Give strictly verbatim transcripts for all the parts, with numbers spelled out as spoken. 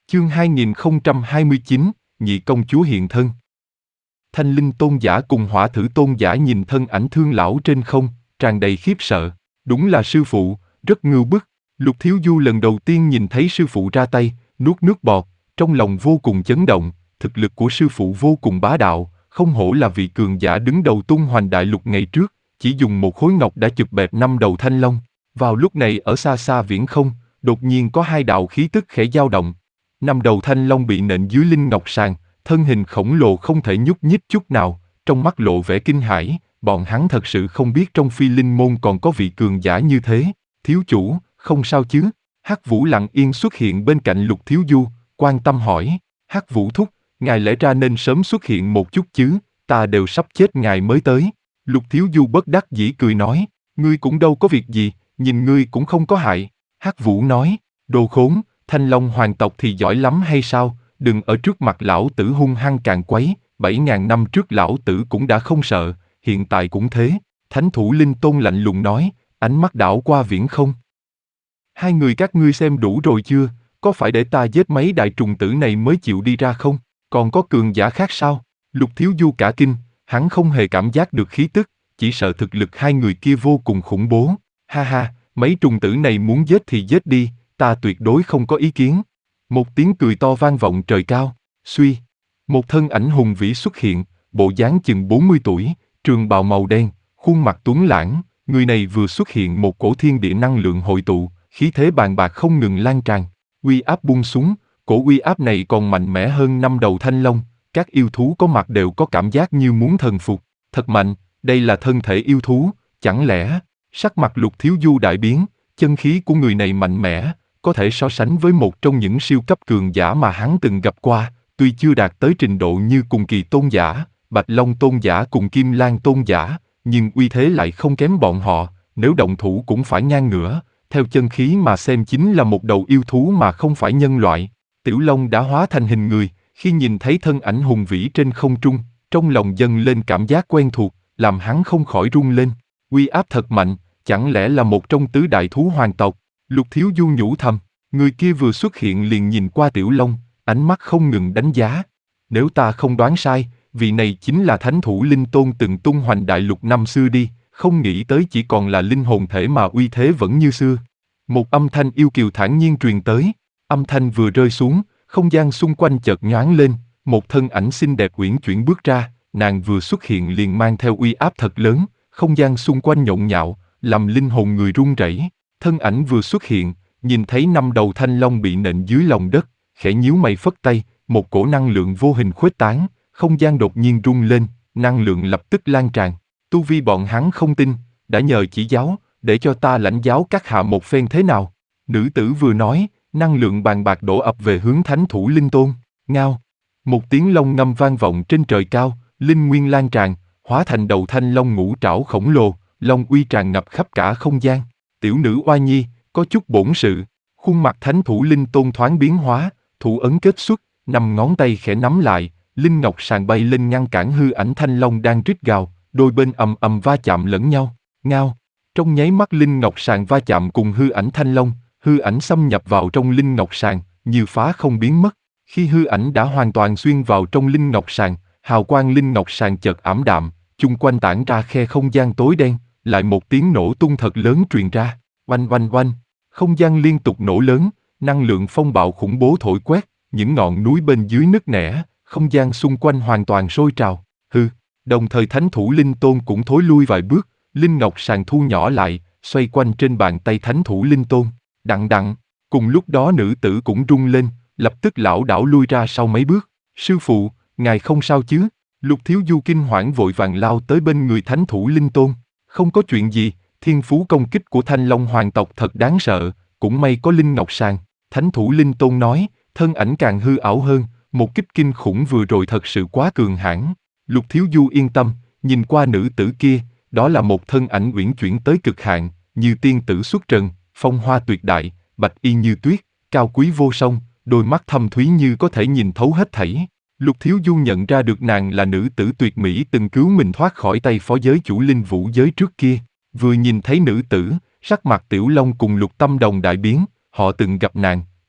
Chương hai nghìn không trăm hai mươi chín, Nhị công chúa hiện thân. Thanh Linh tôn giả cùng Hỏa Thử tôn giả nhìn thân ảnh thương lão trên không, tràn đầy khiếp sợ. Đúng là sư phụ, rất ngưu bức. Lục Thiếu Du lần đầu tiên nhìn thấy sư phụ ra tay, nuốt nước bọt, trong lòng vô cùng chấn động. Thực lực của sư phụ vô cùng bá đạo, không hổ là vị cường giả đứng đầu tung hoành đại lục ngày trước, chỉ dùng một khối ngọc đã chụp bẹp năm đầu thanh long. Vào lúc này ở xa xa viễn không, đột nhiên có hai đạo khí tức khẽ dao động. Năm đầu thanh long bị nện dưới linh ngọc sàng, thân hình khổng lồ không thể nhúc nhích chút nào, trong mắt lộ vẻ kinh hãi, bọn hắn thật sự không biết trong phi linh môn còn có vị cường giả như thế. Thiếu chủ, không sao chứ? Hắc Vũ lặng yên xuất hiện bên cạnh Lục Thiếu Du, quan tâm hỏi. Hắc Vũ thúc, ngài lẽ ra nên sớm xuất hiện một chút chứ, ta đều sắp chết ngài mới tới. Lục Thiếu Du bất đắc dĩ cười nói, ngươi cũng đâu có việc gì, nhìn ngươi cũng không có hại. Hắc Vũ nói, đồ khốn, Thanh Long hoàng tộc thì giỏi lắm hay sao, đừng ở trước mặt lão tử hung hăng càn quấy, bảy ngàn năm trước lão tử cũng đã không sợ, hiện tại cũng thế. Thánh thủ Linh Tôn lạnh lùng nói, ánh mắt đảo qua viễn không. Hai người các ngươi xem đủ rồi chưa, có phải để ta giết mấy đại trùng tử này mới chịu đi ra không, còn có cường giả khác sao? Lục Thiếu Du cả kinh, hắn không hề cảm giác được khí tức, chỉ sợ thực lực hai người kia vô cùng khủng bố. Ha ha, mấy trùng tử này muốn giết thì giết đi, ta tuyệt đối không có ý kiến. Một tiếng cười to vang vọng trời cao, suy. Một thân ảnh hùng vĩ xuất hiện, bộ dáng chừng bốn mươi tuổi, trường bào màu đen, khuôn mặt tuấn lãng, người này vừa xuất hiện một cổ thiên địa năng lượng hội tụ, khí thế bàn bạc không ngừng lan tràn, uy áp buông xuống, cổ uy áp này còn mạnh mẽ hơn năm đầu thanh long, các yêu thú có mặt đều có cảm giác như muốn thần phục, thật mạnh, đây là thân thể yêu thú, chẳng lẽ? Sắc mặt Lục Thiếu Du đại biến, chân khí của người này mạnh mẽ, có thể so sánh với một trong những siêu cấp cường giả mà hắn từng gặp qua, tuy chưa đạt tới trình độ như cùng kỳ tôn giả, Bạch Long tôn giả cùng Kim Lang tôn giả, nhưng uy thế lại không kém bọn họ, nếu động thủ cũng phải ngang ngửa, theo chân khí mà xem chính là một đầu yêu thú mà không phải nhân loại. Tiểu Long đã hóa thành hình người, khi nhìn thấy thân ảnh hùng vĩ trên không trung, trong lòng dâng lên cảm giác quen thuộc, làm hắn không khỏi run lên, uy áp thật mạnh, chẳng lẽ là một trong tứ đại thú hoàng tộc? Lục Thiếu Du nhủ thầm, người kia vừa xuất hiện liền nhìn qua Tiểu Long, ánh mắt không ngừng đánh giá. Nếu ta không đoán sai, vị này chính là thánh thủ Linh Tôn từng tung hoành đại lục năm xưa đi, không nghĩ tới chỉ còn là linh hồn thể mà uy thế vẫn như xưa. Một âm thanh yêu kiều thản nhiên truyền tới, âm thanh vừa rơi xuống, không gian xung quanh chợt nhoáng lên, một thân ảnh xinh đẹp uyển chuyển bước ra, nàng vừa xuất hiện liền mang theo uy áp thật lớn, không gian xung quanh nhộn nhạo, làm linh hồn người run rẩy. Thân ảnh vừa xuất hiện, nhìn thấy năm đầu thanh long bị nện dưới lòng đất, khẽ nhíu mày phất tay, một cổ năng lượng vô hình khuếch tán, không gian đột nhiên rung lên, năng lượng lập tức lan tràn. Tu vi bọn hắn không tin, đã nhờ chỉ giáo, để cho ta lãnh giáo các hạ một phen thế nào. Nữ tử vừa nói, năng lượng bàn bạc đổ ập về hướng thánh thủ Linh Tôn. Ngao, một tiếng long ngâm vang vọng trên trời cao, linh nguyên lan tràn, hóa thành đầu thanh long ngũ trảo khổng lồ, long uy tràn ngập khắp cả không gian. Tiểu nữ oa nhi, có chút bổn sự. Khuôn mặt thánh thủ Linh Tôn thoáng biến hóa, thủ ấn kết xuất, năm ngón tay khẽ nắm lại, linh ngọc sàn bay lên ngăn cản hư ảnh thanh long đang rít gào, đôi bên ầm ầm va chạm lẫn nhau. Ngao, trong nháy mắt linh ngọc sàn va chạm cùng hư ảnh thanh long, hư ảnh xâm nhập vào trong linh ngọc sàn, như phá không biến mất. Khi hư ảnh đã hoàn toàn xuyên vào trong linh ngọc sàn, hào quang linh ngọc sàn chợt ảm đạm, chung quanh tản ra khe không gian tối đen, lại một tiếng nổ tung thật lớn truyền ra, oanh oanh oanh, không gian liên tục nổ lớn, năng lượng phong bạo khủng bố thổi quét, những ngọn núi bên dưới nứt nẻ, không gian xung quanh hoàn toàn sôi trào. Hư, đồng thời thánh thủ Linh Tôn cũng thối lui vài bước, linh ngọc sàn thu nhỏ lại, xoay quanh trên bàn tay thánh thủ Linh Tôn. Đặng đặng, cùng lúc đó nữ tử cũng rung lên, lập tức lảo đảo lui ra sau mấy bước. Sư phụ, ngài không sao chứ? Lục Thiếu Du kinh hoảng vội vàng lao tới bên người thánh thủ Linh Tôn. Không có chuyện gì, thiên phú công kích của Thanh Long hoàng tộc thật đáng sợ, cũng may có linh ngọc sàn. Thánh thủ Linh Tôn nói, thân ảnh càng hư ảo hơn, một kích kinh khủng vừa rồi thật sự quá cường hãn. Lục Thiếu Du yên tâm, nhìn qua nữ tử kia, đó là một thân ảnh uyển chuyển tới cực hạn, như tiên tử xuất trần, phong hoa tuyệt đại, bạch y như tuyết, cao quý vô song, đôi mắt thâm thúy như có thể nhìn thấu hết thảy. Lục Thiếu Du nhận ra được nàng là nữ tử tuyệt mỹ từng cứu mình thoát khỏi tay phó giới chủ linh vũ giới trước kia. Vừa nhìn thấy nữ tử, sắc mặt Tiểu Long cùng Lục Tâm Đồng đại biến, họ từng gặp nàng,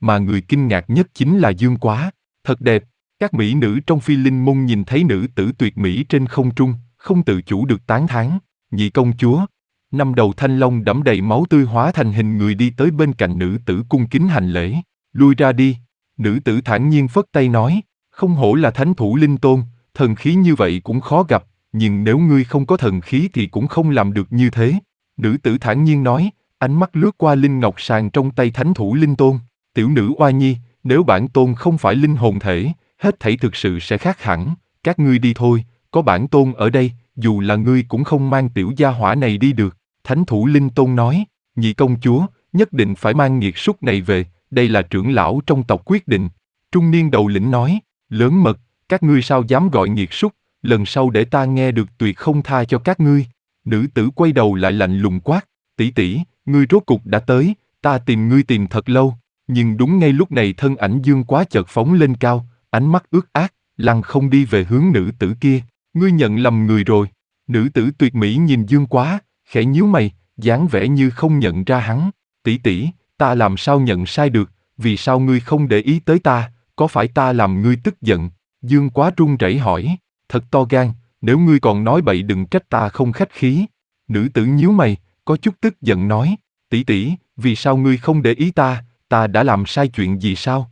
mà người kinh ngạc nhất chính là Dương Quá. Thật đẹp, các mỹ nữ trong Phi Linh Môn nhìn thấy nữ tử tuyệt mỹ trên không trung, không tự chủ được tán thán. Nhị công chúa, năm đầu thanh long đẫm đầy máu tươi hóa thành hình người đi tới bên cạnh nữ tử cung kính hành lễ. Lui ra đi. Nữ tử thản nhiên phất tay nói, không hổ là thánh thủ linh tôn, thần khí như vậy cũng khó gặp, nhưng nếu ngươi không có thần khí thì cũng không làm được như thế. Nữ tử thản nhiên nói, ánh mắt lướt qua linh ngọc sàn trong tay thánh thủ linh tôn. Tiểu nữ oa nhi, nếu bản tôn không phải linh hồn thể, hết thảy thực sự sẽ khác hẳn. Các ngươi đi thôi, có bản tôn ở đây, dù là ngươi cũng không mang tiểu gia hỏa này đi được. Thánh thủ linh tôn nói, nhị công chúa, nhất định phải mang nghiệt súc này về, đây là trưởng lão trong tộc quyết định. Trung niên đầu lĩnh nói, lớn mật, các ngươi sao dám gọi nghiệt súc, lần sau để ta nghe được tuyệt không tha cho các ngươi. Nữ tử quay đầu lại lạnh lùng quát, tỷ tỷ, ngươi rốt cục đã tới, ta tìm ngươi tìm thật lâu. Nhưng đúng ngay lúc này thân ảnh Dương Quá chợt phóng lên cao, ánh mắt ướt át, lăng không đi về hướng nữ tử kia. Ngươi nhận lầm người rồi. Nữ tử tuyệt mỹ nhìn Dương Quá, khẽ nhíu mày, dáng vẻ như không nhận ra hắn. Tỷ tỷ, ta làm sao nhận sai được, vì sao ngươi không để ý tới ta, có phải ta làm ngươi tức giận? Dương Quá run rẩy hỏi, thật to gan, nếu ngươi còn nói bậy đừng trách ta không khách khí. Nữ tử nhíu mày, có chút tức giận nói, tỷ tỷ, vì sao ngươi không để ý ta, ta đã làm sai chuyện gì sao?